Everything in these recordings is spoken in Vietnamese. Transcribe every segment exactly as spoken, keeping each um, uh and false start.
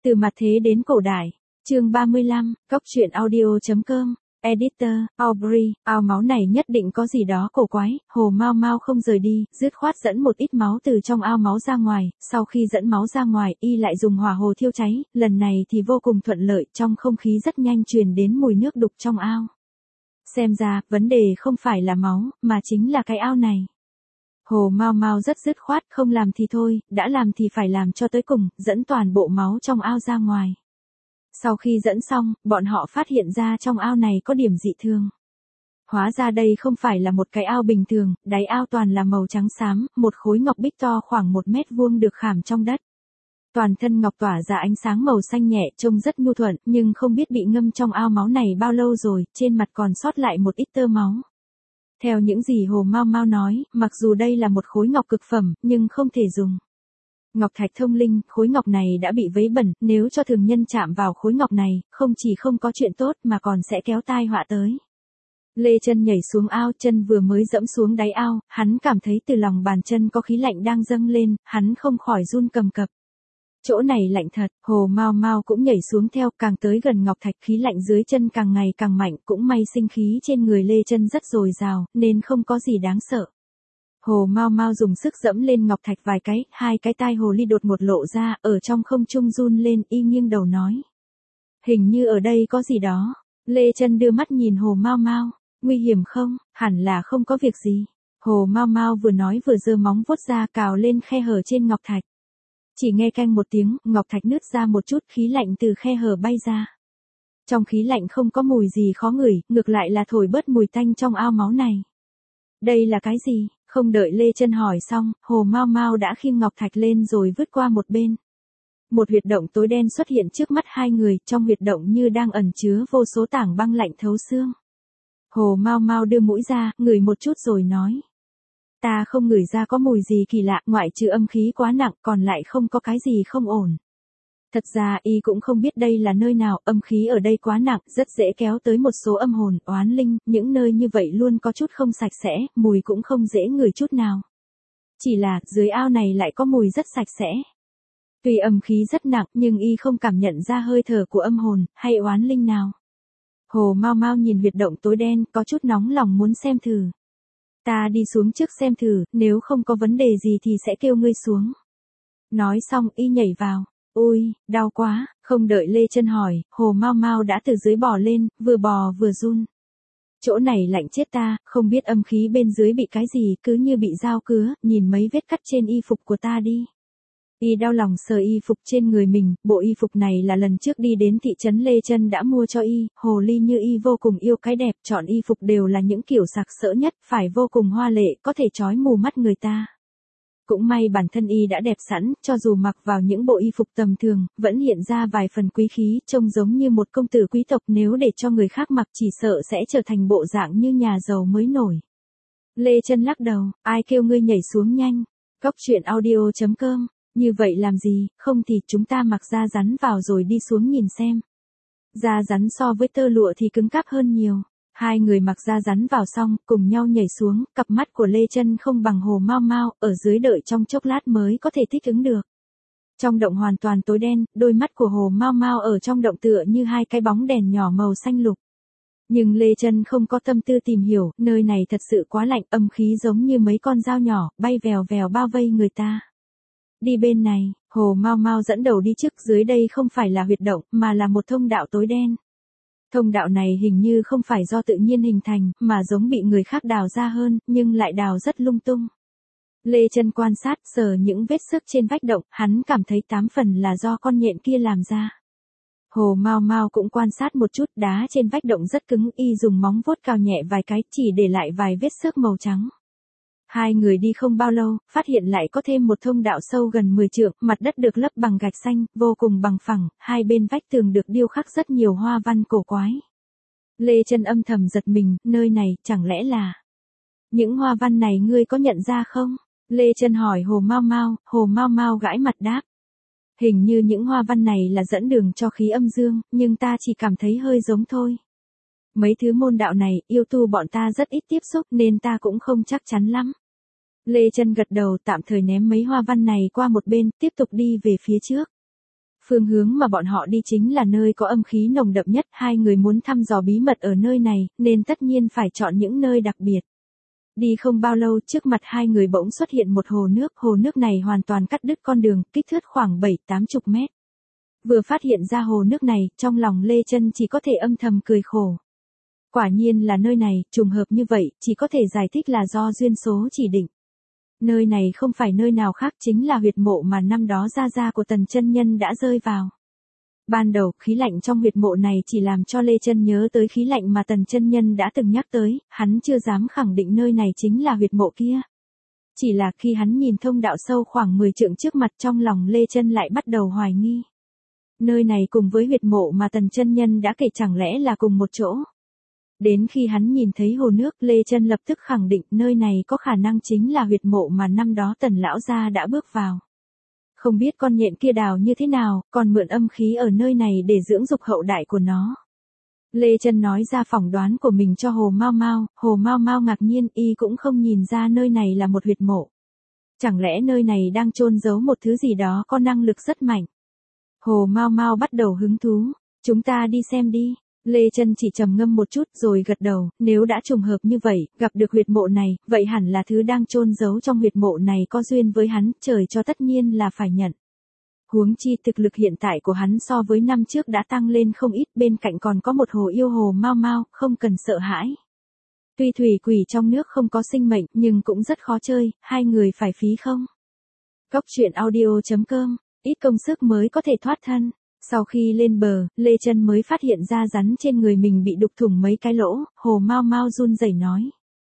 Từ mặt thế đến cổ đại, chương ba mươi lăm, cốc truyện audio chấm com, editor, Aubrey, ao máu này nhất định có gì đó cổ quái, Hồ Mao Mao không rời đi, dứt khoát dẫn một ít máu từ trong ao máu ra ngoài, sau khi dẫn máu ra ngoài, y lại dùng hỏa hồ thiêu cháy, lần này thì vô cùng thuận lợi, trong không khí rất nhanh truyền đến mùi nước đục trong ao. Xem ra, vấn đề không phải là máu, mà chính là cái ao này. Hồ Mao Mao rất dứt khoát, không làm thì thôi, đã làm thì phải làm cho tới cùng, dẫn toàn bộ máu trong ao ra ngoài. Sau khi dẫn xong, bọn họ phát hiện ra trong ao này có điểm dị thường. Hóa ra đây không phải là một cái ao bình thường, đáy ao toàn là màu trắng xám, một khối ngọc bích to khoảng một mét vuông được khảm trong đất. Toàn thân ngọc tỏa ra ánh sáng màu xanh nhẹ, trông rất nhu thuận, nhưng không biết bị ngâm trong ao máu này bao lâu rồi, trên mặt còn sót lại một ít tơ máu. Theo những gì Hồ Mao Mao nói, mặc dù đây là một khối ngọc cực phẩm, nhưng không thể dùng. Ngọc thạch thông linh, khối ngọc này đã bị vấy bẩn, nếu cho thường nhân chạm vào khối ngọc này, không chỉ không có chuyện tốt mà còn sẽ kéo tai họa tới. Lê Chân nhảy xuống ao, chân vừa mới dẫm xuống đáy ao, hắn cảm thấy từ lòng bàn chân có khí lạnh đang dâng lên, hắn không khỏi run cầm cập. Chỗ này lạnh thật, Hồ Mao Mao cũng nhảy xuống theo, càng tới gần ngọc thạch khí lạnh dưới chân càng ngày càng mạnh, cũng may sinh khí trên người Lê Chân rất dồi dào, nên không có gì đáng sợ. Hồ Mao Mao dùng sức dẫm lên ngọc thạch vài cái, hai cái tai hồ ly đột ngột lộ ra, ở trong không trung run lên, y nghiêng đầu nói. Hình như ở đây có gì đó. Lê Chân đưa mắt nhìn Hồ Mao Mao, nguy hiểm không? Hẳn là không có việc gì. Hồ Mao Mao vừa nói vừa giơ móng vuốt ra cào lên khe hở trên ngọc thạch. Chỉ nghe canh một tiếng, ngọc thạch nứt ra một chút, khí lạnh từ khe hở bay ra. Trong khí lạnh không có mùi gì khó ngửi, ngược lại là thổi bớt mùi tanh trong ao máu này. Đây là cái gì? Không đợi Lê Chân hỏi xong, Hồ Mao Mao đã khiêng ngọc thạch lên rồi vứt qua một bên. Một huyệt động tối đen xuất hiện trước mắt hai người, trong huyệt động như đang ẩn chứa vô số tảng băng lạnh thấu xương. Hồ Mao Mao đưa mũi ra, ngửi một chút rồi nói. Ta không ngửi ra có mùi gì kỳ lạ, ngoại trừ âm khí quá nặng, còn lại không có cái gì không ổn. Thật ra y cũng không biết đây là nơi nào, âm khí ở đây quá nặng, rất dễ kéo tới một số âm hồn, oán linh, những nơi như vậy luôn có chút không sạch sẽ, mùi cũng không dễ ngửi chút nào. Chỉ là, dưới ao này lại có mùi rất sạch sẽ. Tuy âm khí rất nặng, nhưng y không cảm nhận ra hơi thở của âm hồn, hay oán linh nào. Hồ Mao Mao nhìn huyệt động tối đen, có chút nóng lòng muốn xem thử. Ta đi xuống trước xem thử, nếu không có vấn đề gì thì sẽ kêu ngươi xuống. Nói xong y nhảy vào. Ôi, đau quá, không đợi Lê Chân hỏi, Hồ Mao Mao đã từ dưới bò lên, vừa bò vừa run. Chỗ này lạnh chết ta, không biết âm khí bên dưới bị cái gì, cứ như bị dao cứa, nhìn mấy vết cắt trên y phục của ta đi. Y đau lòng sờ y phục trên người mình, bộ y phục này là lần trước đi đến thị trấn Lê Chân đã mua cho y, hồ ly như y vô cùng yêu cái đẹp, chọn y phục đều là những kiểu sặc sỡ nhất, phải vô cùng hoa lệ, có thể chói mù mắt người ta. Cũng may bản thân y đã đẹp sẵn, cho dù mặc vào những bộ y phục tầm thường, vẫn hiện ra vài phần quý khí, trông giống như một công tử quý tộc, nếu để cho người khác mặc chỉ sợ sẽ trở thành bộ dạng như nhà giàu mới nổi. Lê Chân lắc đầu, ai kêu ngươi nhảy xuống nhanh. Cốc truyện audio chấm com, như vậy làm gì, không thì chúng ta mặc da rắn vào rồi đi xuống nhìn xem. Da rắn so với tơ lụa thì cứng cáp hơn nhiều. Hai người mặc da rắn vào xong, cùng nhau nhảy xuống, cặp mắt của Lê Chân không bằng Hồ Mao Mao, ở dưới đợi trong chốc lát mới có thể thích ứng được. Trong động hoàn toàn tối đen, đôi mắt của Hồ Mao Mao ở trong động tựa như hai cái bóng đèn nhỏ màu xanh lục. Nhưng Lê Chân không có tâm tư tìm hiểu, nơi này thật sự quá lạnh, âm khí giống như mấy con dao nhỏ, bay vèo vèo bao vây người ta. Đi bên này, Hồ Mao Mao dẫn đầu đi trước, dưới đây không phải là huyệt động, mà là một thông đạo tối đen. Thông đạo này hình như không phải do tự nhiên hình thành, mà giống bị người khác đào ra hơn, nhưng lại đào rất lung tung. Lê Chân quan sát, sờ những vết xước trên vách động, hắn cảm thấy tám phần là do con nhện kia làm ra. Hồ Mao Mao cũng quan sát một chút, đá trên vách động rất cứng, y dùng móng vuốt cào nhẹ vài cái, chỉ để lại vài vết xước màu trắng. Hai người đi không bao lâu, phát hiện lại có thêm một thông đạo sâu gần mười trượng, mặt đất được lấp bằng gạch xanh, vô cùng bằng phẳng, hai bên vách tường được điêu khắc rất nhiều hoa văn cổ quái. Lê Chân âm thầm giật mình, nơi này, chẳng lẽ là... Những hoa văn này ngươi có nhận ra không? Lê Chân hỏi Hồ Mao Mao, Hồ Mao Mao gãi mặt đáp. Hình như những hoa văn này là dẫn đường cho khí âm dương, nhưng ta chỉ cảm thấy hơi giống thôi. Mấy thứ môn đạo này, yêu tu bọn ta rất ít tiếp xúc nên ta cũng không chắc chắn lắm. Lê Chân gật đầu, tạm thời ném mấy hoa văn này qua một bên, tiếp tục đi về phía trước. Phương hướng mà bọn họ đi chính là nơi có âm khí nồng đậm nhất, hai người muốn thăm dò bí mật ở nơi này, nên tất nhiên phải chọn những nơi đặc biệt. Đi không bao lâu, trước mặt hai người bỗng xuất hiện một hồ nước, hồ nước này hoàn toàn cắt đứt con đường, kích thước khoảng bảy tám chục mét. Vừa phát hiện ra hồ nước này, trong lòng Lê Chân chỉ có thể âm thầm cười khổ. Quả nhiên là nơi này, trùng hợp như vậy, chỉ có thể giải thích là do duyên số chỉ định. Nơi này không phải nơi nào khác, chính là huyệt mộ mà năm đó gia gia của Tần chân nhân đã rơi vào. Ban đầu, khí lạnh trong huyệt mộ này chỉ làm cho Lê Chân nhớ tới khí lạnh mà Tần chân nhân đã từng nhắc tới, hắn chưa dám khẳng định nơi này chính là huyệt mộ kia. Chỉ là khi hắn nhìn thông đạo sâu khoảng mười trượng trước mặt, trong lòng Lê Chân lại bắt đầu hoài nghi. Nơi này cùng với huyệt mộ mà Tần chân nhân đã kể chẳng lẽ là cùng một chỗ. Đến khi hắn nhìn thấy hồ nước, Lê Chân lập tức khẳng định nơi này có khả năng chính là huyệt mộ mà năm đó Tần lão gia đã bước vào. Không biết con nhện kia đào như thế nào, còn mượn âm khí ở nơi này để dưỡng dục hậu đại của nó. Lê Chân nói ra phỏng đoán của mình cho Hồ Mao Mao, Hồ Mao Mao ngạc nhiên, y cũng không nhìn ra nơi này là một huyệt mộ. Chẳng lẽ nơi này đang chôn giấu một thứ gì đó có năng lực rất mạnh. Hồ Mao Mao bắt đầu hứng thú, chúng ta đi xem đi. Lê Chân chỉ trầm ngâm một chút rồi gật đầu, nếu đã trùng hợp như vậy, gặp được huyệt mộ này, vậy hẳn là thứ đang chôn giấu trong huyệt mộ này có duyên với hắn, trời cho tất nhiên là phải nhận. Huống chi thực lực hiện tại của hắn so với năm trước đã tăng lên không ít, bên cạnh còn có một hồ yêu Hồ Mao Mao, không cần sợ hãi. Tuy thủy quỷ trong nước không có sinh mệnh, nhưng cũng rất khó chơi, hai người phải phí không? Cốc truyện audio chấm com, ít công sức mới có thể thoát thân. Sau khi lên bờ, Lê Chân mới phát hiện ra rắn trên người mình bị đục thủng mấy cái lỗ, Hồ Mao Mao run rẩy nói.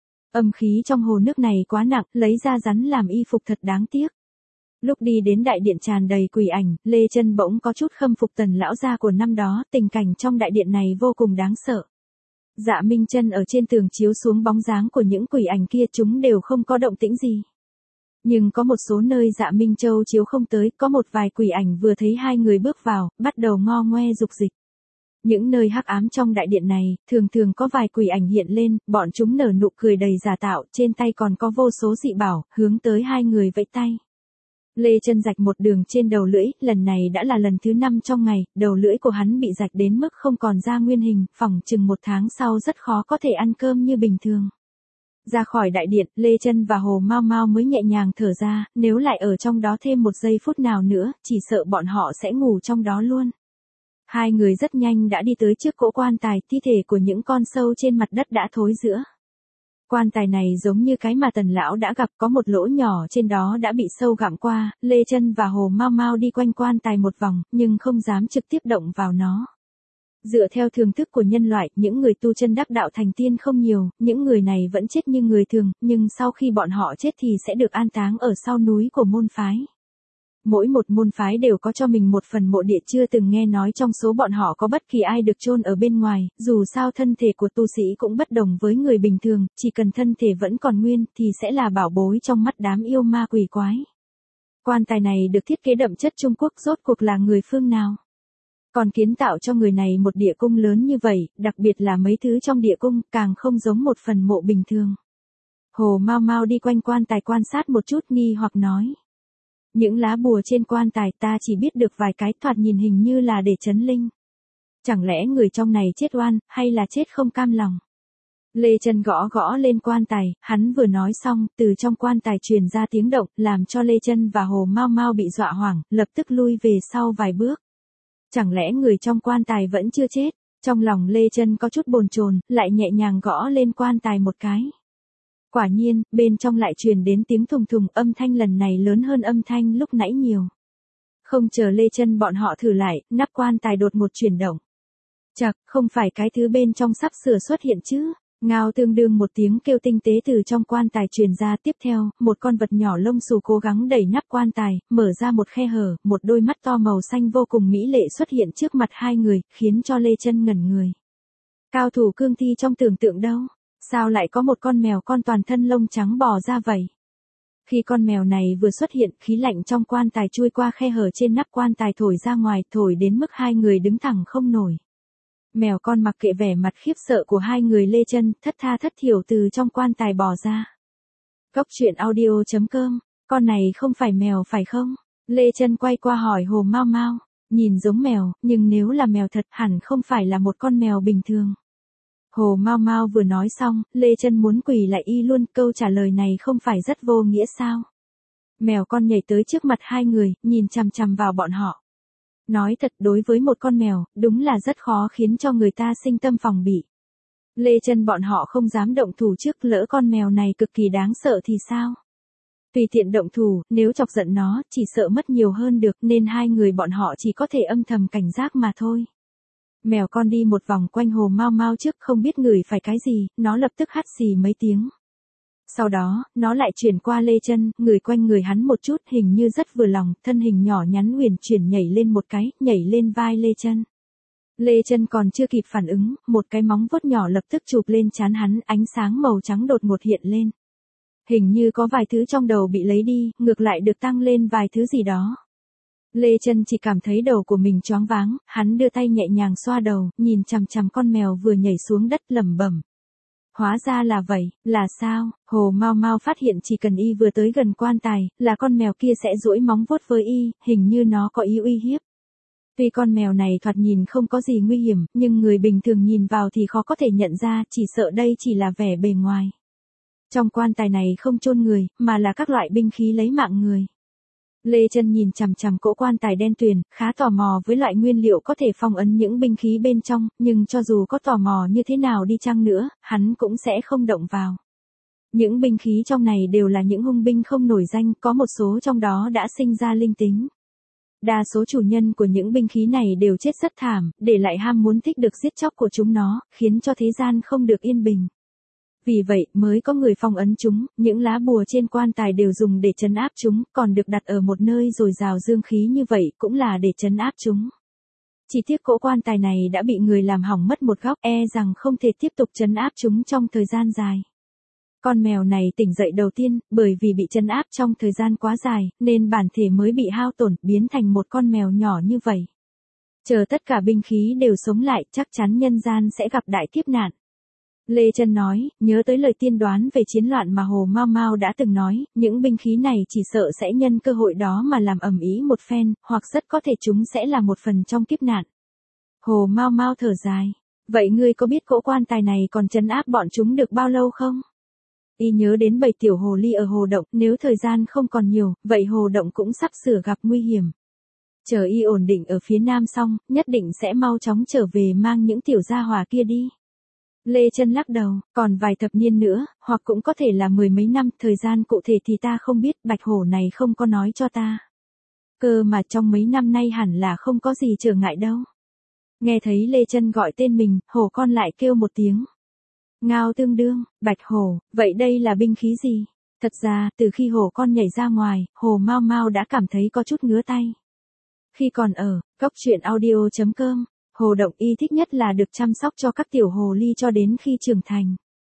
Âm khí trong hồ nước này quá nặng, lấy ra rắn làm y phục thật đáng tiếc. Lúc đi đến đại điện tràn đầy quỷ ảnh, Lê Chân bỗng có chút khâm phục Tần lão gia của năm đó, tình cảnh trong đại điện này vô cùng đáng sợ. Dạ Minh Chân ở trên tường chiếu xuống bóng dáng của những quỷ ảnh kia, chúng đều không có động tĩnh gì. Nhưng có một số nơi Dạ Minh Châu chiếu không tới, có một vài quỷ ảnh vừa thấy hai người bước vào, bắt đầu ngo ngoe dục dịch. Những nơi hắc ám trong đại điện này, thường thường có vài quỷ ảnh hiện lên, bọn chúng nở nụ cười đầy giả tạo, trên tay còn có vô số dị bảo, hướng tới hai người vẫy tay. Lê Chân rạch một đường trên đầu lưỡi, lần này đã là lần thứ năm trong ngày, đầu lưỡi của hắn bị rạch đến mức không còn ra nguyên hình, phỏng chừng một tháng sau rất khó có thể ăn cơm như bình thường. Ra khỏi đại điện, Lê Chân và Hồ Mao Mao mới nhẹ nhàng thở ra, nếu lại ở trong đó thêm một giây phút nào nữa, chỉ sợ bọn họ sẽ ngủ trong đó luôn. Hai người rất nhanh đã đi tới trước cỗ quan tài, thi thể của những con sâu trên mặt đất đã thối rữa. Quan tài này giống như cái mà Tần lão đã gặp, có một lỗ nhỏ trên đó đã bị sâu gặm qua, Lê Chân và Hồ Mao Mao đi quanh quan tài một vòng, nhưng không dám trực tiếp động vào nó. Dựa theo thường thức của nhân loại, những người tu chân đắc đạo thành tiên không nhiều, những người này vẫn chết như người thường, nhưng sau khi bọn họ chết thì sẽ được an táng ở sau núi của môn phái. Mỗi một môn phái đều có cho mình một phần mộ địa, chưa từng nghe nói trong số bọn họ có bất kỳ ai được chôn ở bên ngoài, dù sao thân thể của tu sĩ cũng bất đồng với người bình thường, chỉ cần thân thể vẫn còn nguyên thì sẽ là bảo bối trong mắt đám yêu ma quỷ quái. Quan tài này được thiết kế đậm chất Trung Quốc, rốt cuộc là người phương nào? Còn kiến tạo cho người này một địa cung lớn như vậy, đặc biệt là mấy thứ trong địa cung, càng không giống một phần mộ bình thường. Hồ Mao Mao đi quanh quan tài quan sát một chút, nghi hoặc nói. Những lá bùa trên quan tài ta chỉ biết được vài cái, thoạt nhìn hình như là để trấn linh. Chẳng lẽ người trong này chết oan, hay là chết không cam lòng? Lê Chân gõ gõ lên quan tài, hắn vừa nói xong, từ trong quan tài truyền ra tiếng động, làm cho Lê Chân và Hồ Mao Mao bị dọa hoảng, lập tức lui về sau vài bước. Chẳng lẽ người trong quan tài vẫn chưa chết? Trong lòng Lê Chân có chút bồn chồn, lại nhẹ nhàng gõ lên quan tài một cái. Quả nhiên, bên trong lại truyền đến tiếng thùng thùng, âm thanh lần này lớn hơn âm thanh lúc nãy nhiều. Không chờ Lê Chân bọn họ thử lại, nắp quan tài đột một chuyển động. Chậc, không phải cái thứ bên trong sắp sửa xuất hiện chứ? Ngao tương đương một tiếng kêu tinh tế từ trong quan tài truyền ra, tiếp theo, một con vật nhỏ lông xù cố gắng đẩy nắp quan tài, mở ra một khe hở, một đôi mắt to màu xanh vô cùng mỹ lệ xuất hiện trước mặt hai người, khiến cho Lê Chân ngẩn người. Cao thủ cương thi trong tưởng tượng đâu? Sao lại có một con mèo con toàn thân lông trắng bò ra vậy? Khi con mèo này vừa xuất hiện, khí lạnh trong quan tài chui qua khe hở trên nắp quan tài thổi ra ngoài, thổi đến mức hai người đứng thẳng không nổi. Mèo con mặc kệ vẻ mặt khiếp sợ của hai người, Lê Chân thất tha thất thiểu từ trong quan tài bò ra. Cốc truyện audio chấm com, con này không phải mèo phải không? Lê Chân quay qua hỏi Hồ Mao Mao. Nhìn giống mèo, nhưng nếu là mèo thật hẳn không phải là một con mèo bình thường. Hồ Mau Mau vừa nói xong, Lê Chân muốn quỳ lại y luôn, câu trả lời này không phải rất vô nghĩa sao? Mèo con nhảy tới trước mặt hai người, nhìn chằm chằm vào bọn họ. Nói thật, đối với một con mèo, đúng là rất khó khiến cho người ta sinh tâm phòng bị. Lê Chân bọn họ không dám động thủ trước, lỡ con mèo này cực kỳ đáng sợ thì sao? Tùy tiện động thủ, nếu chọc giận nó, chỉ sợ mất nhiều hơn được, nên hai người bọn họ chỉ có thể âm thầm cảnh giác mà thôi. Mèo con đi một vòng quanh Hồ Mau Mau trước, không biết ngửi phải cái gì, nó lập tức hắt xì mấy tiếng. Sau đó, nó lại chuyển qua Lê Chân, ngửi quanh người hắn một chút, hình như rất vừa lòng, thân hình nhỏ nhắn uyển chuyển nhảy lên một cái, nhảy lên vai Lê Chân. Lê Chân còn chưa kịp phản ứng, một cái móng vuốt nhỏ lập tức chụp lên trán hắn, ánh sáng màu trắng đột ngột hiện lên. Hình như có vài thứ trong đầu bị lấy đi, ngược lại được tăng lên vài thứ gì đó. Lê Chân chỉ cảm thấy đầu của mình choáng váng, hắn đưa tay nhẹ nhàng xoa đầu, nhìn chằm chằm con mèo vừa nhảy xuống đất lẩm bẩm. Hóa ra là vậy, là sao? Hồ Mau Mau phát hiện chỉ cần y vừa tới gần quan tài, là con mèo kia sẽ duỗi móng vuốt với y, hình như nó có ý uy hiếp. Tuy con mèo này thoạt nhìn không có gì nguy hiểm, nhưng người bình thường nhìn vào thì khó có thể nhận ra, chỉ sợ đây chỉ là vẻ bề ngoài. Trong quan tài này không chôn người, mà là các loại binh khí lấy mạng người. Lê Chân nhìn chằm chằm cỗ quan tài đen tuyền, khá tò mò với loại nguyên liệu có thể phong ấn những binh khí bên trong, nhưng cho dù có tò mò như thế nào đi chăng nữa, hắn cũng sẽ không động vào. Những binh khí trong này đều là những hung binh không nổi danh, có một số trong đó đã sinh ra linh tính. Đa số chủ nhân của những binh khí này đều chết rất thảm, để lại ham muốn thích được giết chóc của chúng nó, khiến cho thế gian không được yên bình. Vì vậy, mới có người phong ấn chúng, những lá bùa trên quan tài đều dùng để trấn áp chúng, còn được đặt ở một nơi dồi dào dương khí như vậy cũng là để trấn áp chúng. Chỉ tiếc cỗ quan tài này đã bị người làm hỏng mất một góc, e rằng không thể tiếp tục trấn áp chúng trong thời gian dài. Con mèo này tỉnh dậy đầu tiên, bởi vì bị trấn áp trong thời gian quá dài, nên bản thể mới bị hao tổn, biến thành một con mèo nhỏ như vậy. Chờ tất cả binh khí đều sống lại, chắc chắn nhân gian sẽ gặp đại kiếp nạn. Lê Chân nói, nhớ tới lời tiên đoán về chiến loạn mà Hồ Mau Mau đã từng nói, những binh khí này chỉ sợ sẽ nhân cơ hội đó mà làm ầm ĩ một phen, hoặc rất có thể chúng sẽ là một phần trong kiếp nạn. Hồ Mau Mau thở dài, vậy ngươi có biết cỗ quan tài này còn trấn áp bọn chúng được bao lâu không? Y nhớ đến bảy tiểu hồ ly ở hồ động, nếu thời gian không còn nhiều, vậy hồ động cũng sắp sửa gặp nguy hiểm. Chờ y ổn định ở phía nam xong, nhất định sẽ mau chóng trở về mang những tiểu gia hỏa kia đi. Lê Chân lắc đầu, còn vài thập niên nữa, hoặc cũng có thể là mười mấy năm, thời gian cụ thể thì ta không biết, bạch hổ này không có nói cho ta. Cơ mà trong mấy năm nay hẳn là không có gì trở ngại đâu. Nghe thấy Lê Chân gọi tên mình, hổ con lại kêu một tiếng. Ngao tương đương, bạch hổ, vậy đây là binh khí gì? Thật ra, từ khi hổ con nhảy ra ngoài, Hồ Mau Mau đã cảm thấy có chút ngứa tay. Khi còn ở, góc truyện audio chấm com, Hồ Động y thích nhất là được chăm sóc cho các tiểu hồ ly cho đến khi trưởng thành.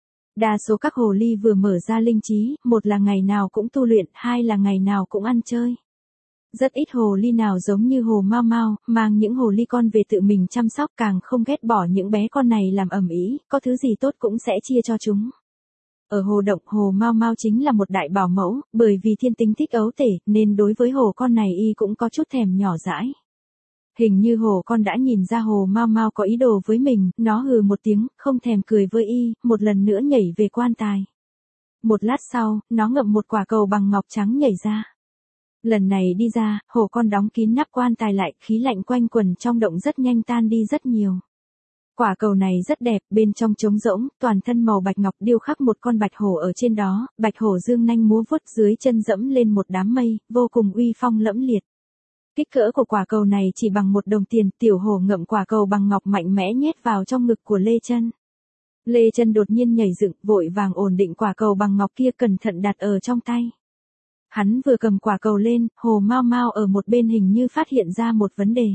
Đa số các hồ ly vừa mở ra linh trí, một là ngày nào cũng tu luyện, hai là ngày nào cũng ăn chơi. Rất ít hồ ly nào giống như Hồ Mau Mau, mang những hồ ly con về tự mình chăm sóc, càng không ghét bỏ những bé con này làm ầm ĩ, có thứ gì tốt cũng sẽ chia cho chúng. Ở Hồ Động, Hồ Mau Mau chính là một đại bảo mẫu, bởi vì thiên tính thích ấu tể, nên đối với hồ con này y cũng có chút thèm nhỏ dãi. Hình như hồ con đã nhìn ra Hồ Mau Mau có ý đồ với mình, nó hừ một tiếng, không thèm cười với y, một lần nữa nhảy về quan tài. Một lát sau, nó ngậm một quả cầu bằng ngọc trắng nhảy ra. Lần này đi ra, hồ con đóng kín nắp quan tài lại, khí lạnh quanh quần trong động rất nhanh tan đi rất nhiều. Quả cầu này rất đẹp, bên trong trống rỗng, toàn thân màu bạch ngọc điêu khắc một con bạch hổ ở trên đó, bạch hổ dương nanh múa vuốt dưới chân dẫm lên một đám mây, vô cùng uy phong lẫm liệt. Kích cỡ của quả cầu này chỉ bằng một đồng tiền, tiểu hổ ngậm quả cầu bằng ngọc mạnh mẽ nhét vào trong ngực của Lê Chân. Lê Chân đột nhiên nhảy dựng, vội vàng ổn định quả cầu bằng ngọc kia, cẩn thận đặt ở trong tay. Hắn vừa cầm quả cầu lên, Hồ Mau Mau ở một bên hình như phát hiện ra một vấn đề.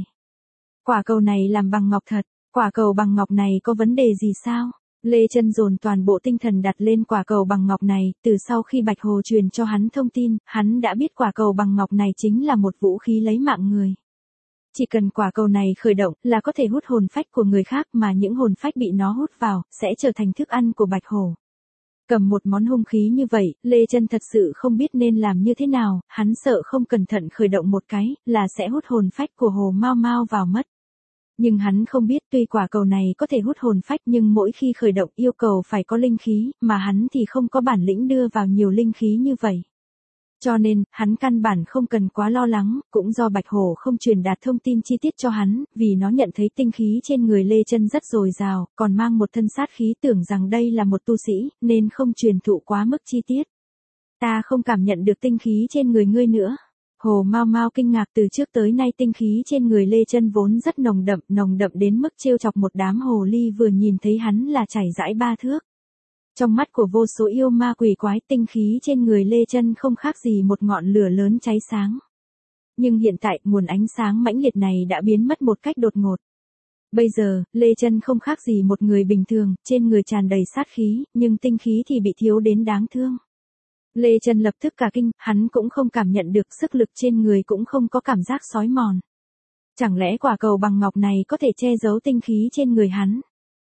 Quả cầu này làm bằng ngọc thật, quả cầu bằng ngọc này có vấn đề gì sao? Lê Chân dồn toàn bộ tinh thần đặt lên quả cầu bằng ngọc này, từ sau khi Bạch Hồ truyền cho hắn thông tin, hắn đã biết quả cầu bằng ngọc này chính là một vũ khí lấy mạng người. Chỉ cần quả cầu này khởi động là có thể hút hồn phách của người khác, mà những hồn phách bị nó hút vào, sẽ trở thành thức ăn của Bạch Hổ. Cầm một món hung khí như vậy, Lê Chân thật sự không biết nên làm như thế nào, hắn sợ không cẩn thận khởi động một cái, là sẽ hút hồn phách của Hồ Mao Mao vào mất. Nhưng hắn không biết tuy quả cầu này có thể hút hồn phách nhưng mỗi khi khởi động yêu cầu phải có linh khí, mà hắn thì không có bản lĩnh đưa vào nhiều linh khí như vậy. Cho nên, hắn căn bản không cần quá lo lắng, cũng do Bạch Hổ không truyền đạt thông tin chi tiết cho hắn, vì nó nhận thấy tinh khí trên người Lê Chân rất dồi dào, còn mang một thân sát khí tưởng rằng đây là một tu sĩ, nên không truyền thụ quá mức chi tiết. Ta không cảm nhận được tinh khí trên người ngươi nữa. Hồ Mao Mao kinh ngạc từ trước tới nay tinh khí trên người Lê Chân vốn rất nồng đậm, nồng đậm đến mức trêu chọc một đám hồ ly vừa nhìn thấy hắn là chảy dãi ba thước. Trong mắt của vô số yêu ma quỷ quái tinh khí trên người Lê Chân không khác gì một ngọn lửa lớn cháy sáng. Nhưng hiện tại nguồn ánh sáng mãnh liệt này đã biến mất một cách đột ngột. Bây giờ, Lê Chân không khác gì một người bình thường, trên người tràn đầy sát khí, nhưng tinh khí thì bị thiếu đến đáng thương. Lê Chân lập tức cả kinh, hắn cũng không cảm nhận được sức lực trên người cũng không có cảm giác xói mòn. Chẳng lẽ quả cầu bằng ngọc này có thể che giấu tinh khí trên người hắn?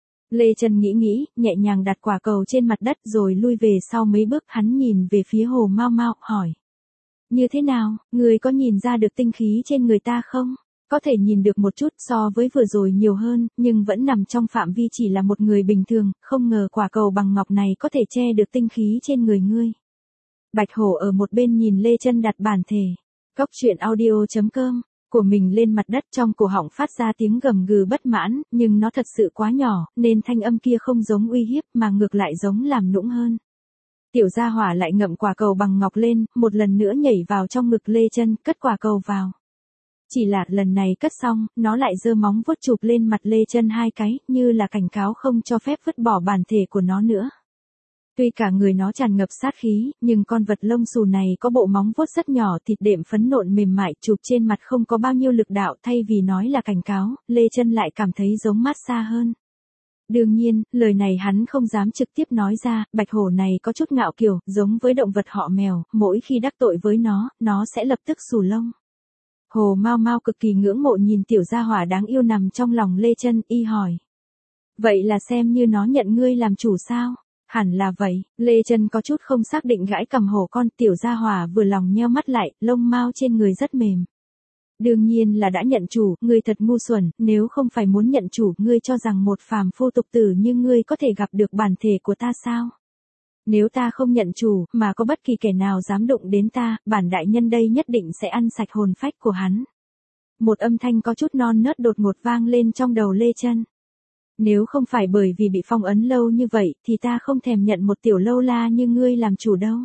Lê Chân nghĩ nghĩ, nhẹ nhàng đặt quả cầu trên mặt đất rồi lui về sau mấy bước, hắn nhìn về phía Hồ Mao Mao, hỏi. Như thế nào, người có nhìn ra được tinh khí trên người ta không? Có thể nhìn được một chút so với vừa rồi nhiều hơn, nhưng vẫn nằm trong phạm vi chỉ là một người bình thường, không ngờ quả cầu bằng ngọc này có thể che được tinh khí trên người ngươi. Bạch Hổ ở một bên nhìn Lê Chân đặt bản thể. Cốc truyện audio chấm com của mình lên mặt đất, trong cổ họng phát ra tiếng gầm gừ bất mãn, nhưng nó thật sự quá nhỏ, nên thanh âm kia không giống uy hiếp mà ngược lại giống làm nũng hơn. Tiểu gia hỏa lại ngậm quả cầu bằng ngọc lên, một lần nữa nhảy vào trong ngực Lê Chân, cất quả cầu vào. Chỉ là lần này cất xong, nó lại giơ móng vuốt chụp lên mặt Lê Chân hai cái, như là cảnh cáo không cho phép vứt bỏ bản thể của nó nữa. Tuy cả người nó tràn ngập sát khí, nhưng con vật lông xù này có bộ móng vuốt rất nhỏ, thịt đệm phấn nộn mềm mại, chụp trên mặt không có bao nhiêu lực đạo, thay vì nói là cảnh cáo, Lê Chân lại cảm thấy giống mát xa hơn. Đương nhiên, lời này hắn không dám trực tiếp nói ra, Bạch Hổ này có chút ngạo kiều, giống với động vật họ mèo, mỗi khi đắc tội với nó, nó sẽ lập tức xù lông. Hồ Mao Mao cực kỳ ngưỡng mộ nhìn tiểu gia hỏa đáng yêu nằm trong lòng Lê Chân, y hỏi. Vậy là xem như nó nhận ngươi làm chủ sao? Hẳn là vậy, Lê Chân có chút không xác định, gãi cầm hổ con, tiểu gia hỏa vừa lòng nheo mắt lại, lông mao trên người rất mềm. Đương nhiên là đã nhận chủ, ngươi thật ngu xuẩn, nếu không phải muốn nhận chủ, ngươi cho rằng một phàm phu tục tử như ngươi có thể gặp được bản thể của ta sao? Nếu ta không nhận chủ, mà có bất kỳ kẻ nào dám đụng đến ta, bản đại nhân đây nhất định sẽ ăn sạch hồn phách của hắn. Một âm thanh có chút non nớt đột ngột vang lên trong đầu Lê Chân. Nếu không phải bởi vì bị phong ấn lâu như vậy, thì ta không thèm nhận một tiểu lâu la như ngươi làm chủ đâu.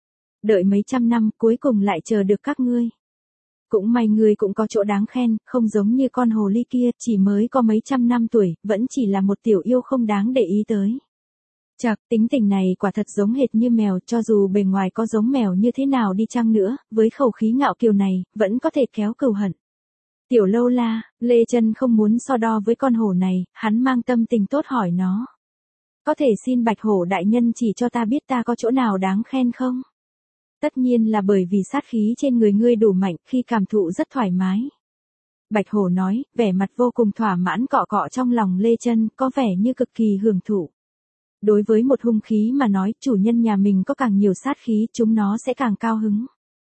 Đợi mấy trăm năm, cuối cùng lại chờ được các ngươi. Cũng may ngươi cũng có chỗ đáng khen, không giống như con hồ ly kia, chỉ mới có mấy trăm năm tuổi, vẫn chỉ là một tiểu yêu không đáng để ý tới. Chạc, tính tình này quả thật giống hệt như mèo, cho dù bề ngoài có giống mèo như thế nào đi chăng nữa, với khẩu khí ngạo kiều này, vẫn có thể kéo cừu hận. Tiểu lâu la, Lê Chân không muốn so đo với con hổ này, hắn mang tâm tình tốt hỏi nó. Có thể xin Bạch Hổ đại nhân chỉ cho ta biết ta có chỗ nào đáng khen không? Tất nhiên là bởi vì sát khí trên người ngươi đủ mạnh, khi cảm thụ rất thoải mái. Bạch Hổ nói, vẻ mặt vô cùng thỏa mãn cọ cọ trong lòng Lê Chân, có vẻ như cực kỳ hưởng thụ. Đối với một hung khí mà nói, chủ nhân nhà mình có càng nhiều sát khí, chúng nó sẽ càng cao hứng.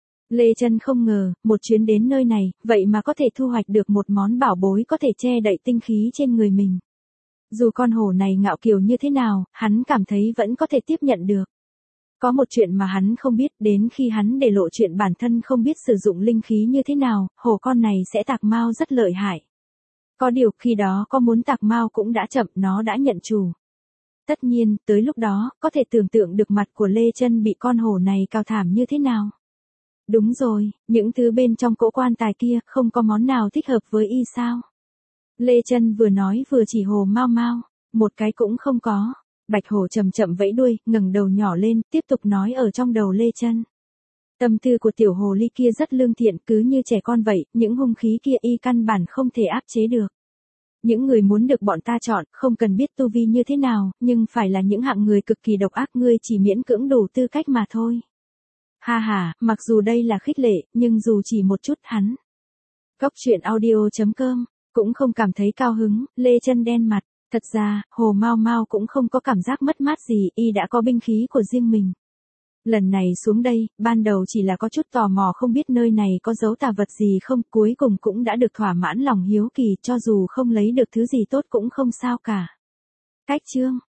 Lê Chân không ngờ, một chuyến đến nơi này, vậy mà có thể thu hoạch được một món bảo bối có thể che đậy tinh khí trên người mình. Dù con hổ này ngạo kiều như thế nào, hắn cảm thấy vẫn có thể tiếp nhận được. Có một chuyện mà hắn không biết, đến khi hắn để lộ chuyện bản thân không biết sử dụng linh khí như thế nào, hổ con này sẽ tạc mao rất lợi hại. Có điều khi đó có muốn tạc mao cũng đã chậm, nó đã nhận chủ. Tất nhiên, tới lúc đó, có thể tưởng tượng được mặt của Lê Chân bị con hổ này cào thảm như thế nào. Đúng rồi, những thứ bên trong cỗ quan tài kia, không có món nào thích hợp với y sao? Lê Chân vừa nói vừa chỉ Hồ Mao Mao, một cái cũng không có. Bạch Hổ chậm chậm vẫy đuôi, ngẩng đầu nhỏ lên, tiếp tục nói ở trong đầu Lê Chân. Tâm tư của tiểu hồ ly kia rất lương thiện, cứ như trẻ con vậy, những hung khí kia y căn bản không thể áp chế được. Những người muốn được bọn ta chọn, không cần biết tu vi như thế nào, nhưng phải là những hạng người cực kỳ độc ác, ngươi chỉ miễn cưỡng đủ tư cách mà thôi. Ha ha, mặc dù đây là khích lệ, nhưng dù chỉ một chút hắn. Cốc truyện audio chấm com cũng không cảm thấy cao hứng, Lê Chân đen mặt. Thật ra, Hồ Mao Mao cũng không có cảm giác mất mát gì, y đã có binh khí của riêng mình. Lần này xuống đây, ban đầu chỉ là có chút tò mò không biết nơi này có giấu tà vật gì không, cuối cùng cũng đã được thỏa mãn lòng hiếu kỳ, cho dù không lấy được thứ gì tốt cũng không sao cả. Cách chương